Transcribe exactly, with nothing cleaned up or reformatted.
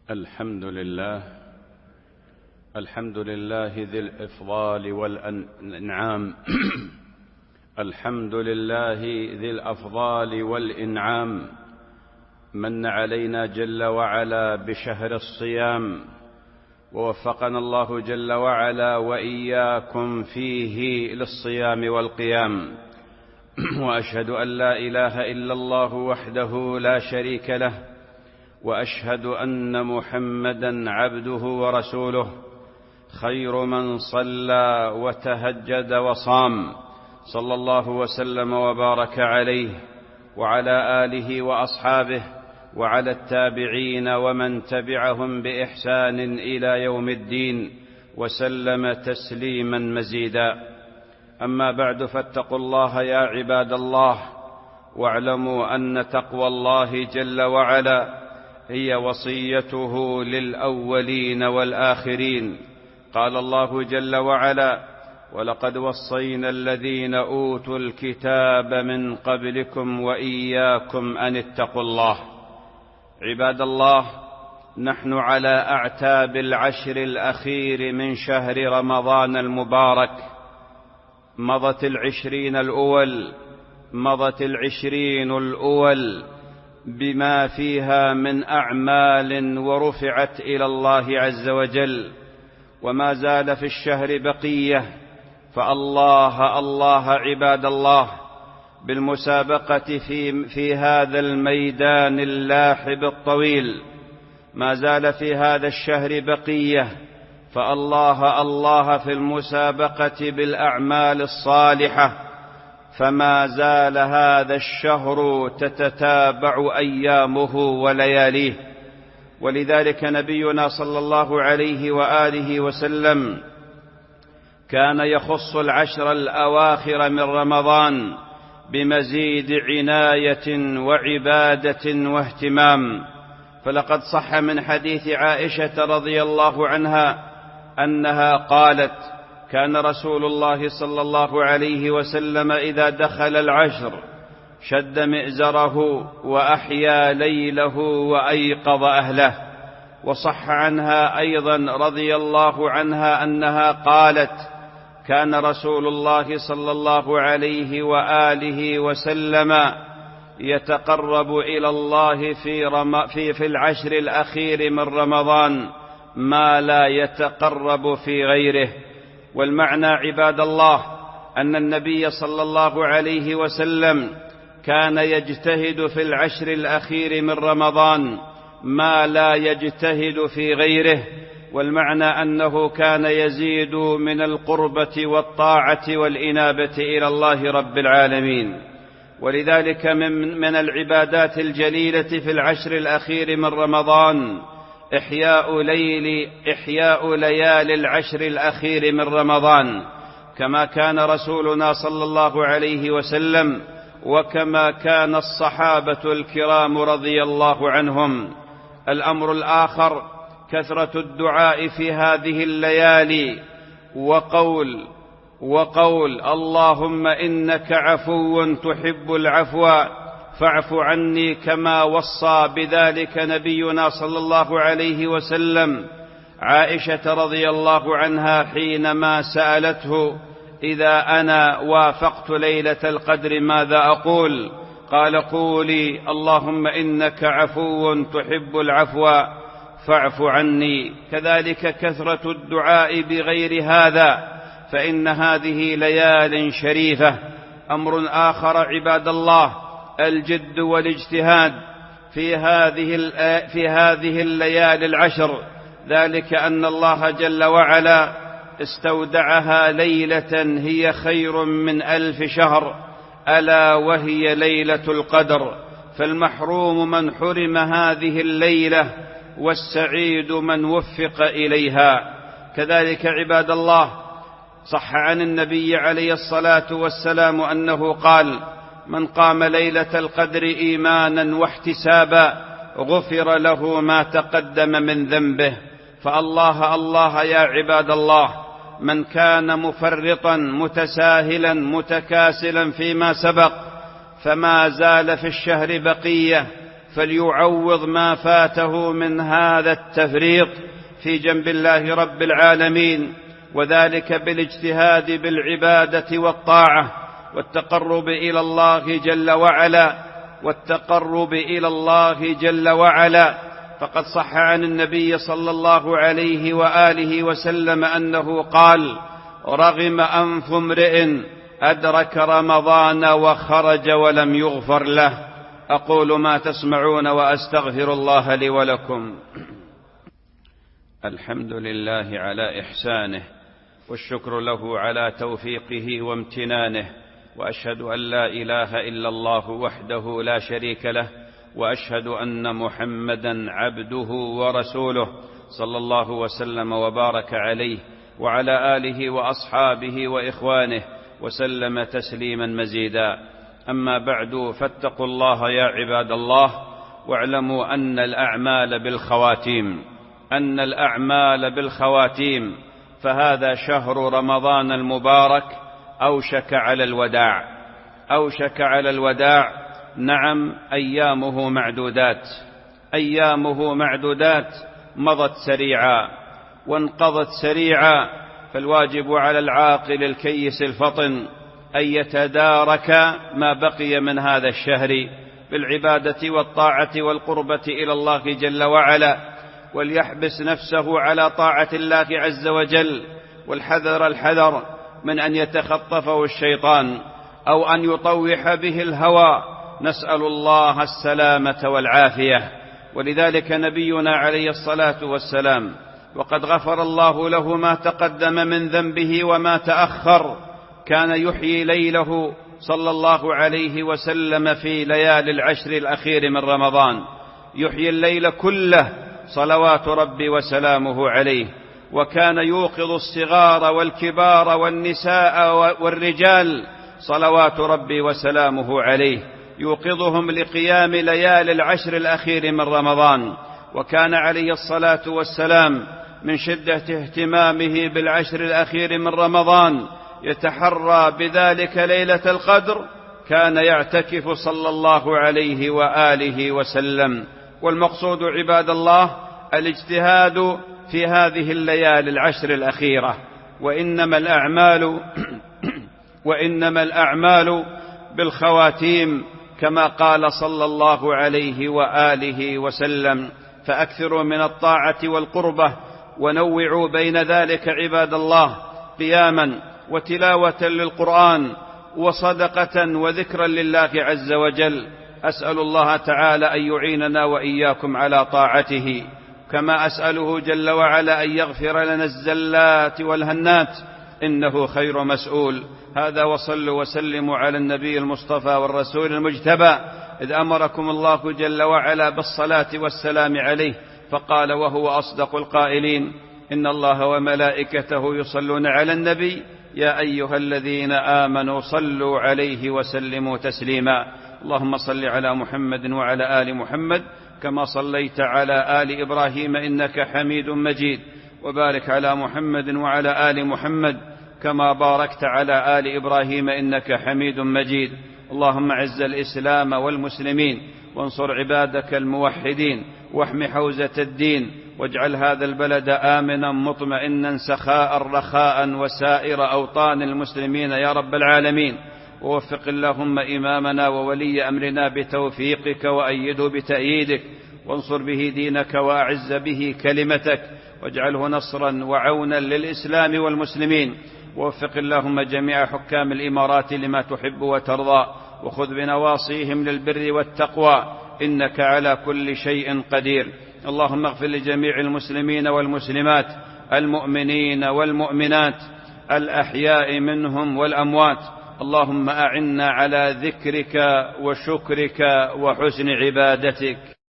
الحمد لله الحمد لله ذي الإفضال والإنعام الحمد لله ذي الأفضال والإنعام من علينا جل وعلا بشهر الصيام، ووفقنا الله جل وعلا وإياكم فيه للصيام والقيام. وأشهد أن لا إله إلا الله وحده لا شريك له، وأشهد أن محمدًا عبده ورسوله، خير من صلى وتهجد وصام، صلى الله وسلم وبارك عليه وعلى آله وأصحابه وعلى التابعين ومن تبعهم بإحسان إلى يوم الدين، وسلم تسليما مزيدا. أما بعد، فاتقوا الله يا عباد الله، واعلموا أن تقوى الله جل وعلا هي وصيته للأولين والآخرين. قال الله جل وعلا: ولقد وصينا الذين أوتوا الكتاب من قبلكم وإياكم أن اتقوا الله. عباد الله، نحن على أعتاب العشر الأخير من شهر رمضان المبارك. مضت العشرين الأول مضت العشرين الأول بما فيها من أعمال ورفعت إلى الله عز وجل، وما زال في الشهر بقية، فالله الله عباد الله بالمسابقة في, في هذا الميدان اللاحب الطويل. ما زال في هذا الشهر بقية، فالله الله في المسابقة بالأعمال الصالحة، فما زال هذا الشهر تتتابع أيامه ولياليه. ولذلك نبينا صلى الله عليه وآله وسلم كان يخص العشر الأواخر من رمضان بمزيد عناية وعبادة واهتمام. فلقد صح من حديث عائشة رضي الله عنها أنها قالت: كان رسول الله صلى الله عليه وسلم إذا دخل العشر شد مئزره وأحيا ليله وأيقظ أهله. وصح عنها أيضا رضي الله عنها أنها قالت: كان رسول الله صلى الله عليه وآله وسلم يتقرب إلى الله في, رم في, في العشر الأخير من رمضان ما لا يتقرب في غيره. والمعنى عباد الله أن النبي صلى الله عليه وسلم كان يجتهد في العشر الأخير من رمضان ما لا يجتهد في غيره. والمعنى أنه كان يزيد من القربة والطاعة والإنابة إلى الله رب العالمين. ولذلك من, من العبادات الجليلة في العشر الأخير من رمضان إحياء ليل إحياء ليالي العشر الأخير من رمضان، كما كان رسولنا صلى الله عليه وسلم وكما كان الصحابة الكرام رضي الله عنهم. الأمر الآخر كثرة الدعاء في هذه الليالي، وقول وقول اللهم إنك عفو تحب العفو فاعف عني، كما وصى بذلك نبينا صلى الله عليه وسلم عائشة رضي الله عنها حينما سألته: إذا أنا وافقت ليلة القدر ماذا أقول؟ قال: قولي اللهم إنك عفو تحب العفو فاعف عني. كذلك كثرة الدعاء بغير هذا، فإن هذه ليال شريفة. أمر آخر عباد الله الجد والاجتهاد في هذه في هذه الليالي العشر، ذلك أن الله جل وعلا استودعها ليلة هي خير من ألف شهر، ألا وهي ليلة القدر. فالمحروم من حرم هذه الليلة، والسعيد من وفق إليها. كذلك عباد الله صح عن النبي عليه الصلاة والسلام أنه قال: من قام ليلة القدر إيمانا واحتسابا غفر له ما تقدم من ذنبه. فالله الله يا عباد الله، من كان مفرطا متساهلا متكاسلا فيما سبق، فما زال في الشهر بقية، فليعوض ما فاته من هذا التفريط في جنب الله رب العالمين، وذلك بالاجتهاد بالعبادة والطاعة والتقرب إلى الله جل وعلا والتقرب إلى الله جل وعلا. فقد صح عن النبي صلى الله عليه وآله وسلم أنه قال: رغم أنف امرئ أدرك رمضان وخرج ولم يغفر له. أقول ما تسمعون وأستغفر الله لي ولكم. الحمد لله على إحسانه، والشكر له على توفيقه وامتنانه، وأشهد أن لا إله إلا الله وحده لا شريك له، وأشهد أن محمدا عبده ورسوله صلى الله وسلم وبارك عليه وعلى آله وأصحابه وإخوانه وسلم تسليما مزيدا. أما بعد، فاتقوا الله يا عباد الله، واعلموا أن الأعمال بالخواتيم أن الأعمال بالخواتيم فهذا شهر رمضان المبارك أوشك على الوداع أوشك على الوداع نعم، أيامه معدودات أيامه معدودات مضت سريعا وانقضت سريعا، فالواجب على العاقل الكيس الفطن أن يتدارك ما بقي من هذا الشهر بالعبادة والطاعة والقربة إلى الله جل وعلا، وليحبس نفسه على طاعة الله عز وجل، والحذر الحذر من أن يتخطفه الشيطان أو أن يطوح به الهوى، نسأل الله السلامة والعافية. ولذلك نبينا عليه الصلاة والسلام وقد غفر الله له ما تقدم من ذنبه وما تأخر كان يحيي ليله صلى الله عليه وسلم في ليالي العشر الأخير من رمضان، يحيي الليل كله صلوات ربي وسلامه عليه، وكان يوقظ الصغار والكبار والنساء والرجال صلوات ربي وسلامه عليه، يوقظهم لقيام ليالي العشر الأخير من رمضان. وكان عليه الصلاة والسلام من شدة اهتمامه بالعشر الأخير من رمضان يتحرى بذلك ليلة القدر، كان يعتكف صلى الله عليه وآله وسلم. والمقصود عباد الله الاجتهاد في هذه الليالي العشر الأخيرة، وإنما الأعمال وإنما الأعمال بالخواتيم كما قال صلى الله عليه وآله وسلم. فأكثروا من الطاعة والقربة، ونوعوا بين ذلك عباد الله قياما وتلاوة للقرآن وصدقة وذكرا لله عز وجل. أسأل الله تعالى أن يعيننا وإياكم على طاعته، كما أسأله جل وعلا أن يغفر لنا الزلات والهنات، إنه خير مسؤول. هذا وصلوا وسلموا على النبي المصطفى والرسول المجتبى، إذ أمركم الله جل وعلا بالصلاة والسلام عليه، فقال وهو أصدق القائلين: إن الله وملائكته يصلون على النبي يا أيها الذين آمنوا صلوا عليه وسلموا تسليما. اللهم صل على محمد وعلى آل محمد كما صليت على آل إبراهيم إنك حميد مجيد، وبارك على محمد وعلى آل محمد كما باركت على آل إبراهيم إنك حميد مجيد. اللهم أعز الإسلام والمسلمين، وانصر عبادك الموحدين، واحم حوزة الدين، واجعل هذا البلد آمنا مطمئنا سخاء رخاء وسائر أوطان المسلمين يا رب العالمين. ووفق اللهم إمامنا وولي أمرنا بتوفيقك، وأيده بتأييدك، وانصر به دينك، وأعز به كلمتك، واجعله نصرا وعونا للإسلام والمسلمين. ووفق اللهم جميع حكام الإمارات لما تحب وترضى، وخذ بنواصيهم للبر والتقوى، إنك على كل شيء قدير. اللهم اغفر لجميع المسلمين والمسلمات، المؤمنين والمؤمنات، الأحياء منهم والأموات. اللهم أعنا على ذكرك وشكرك وحسن عبادتك.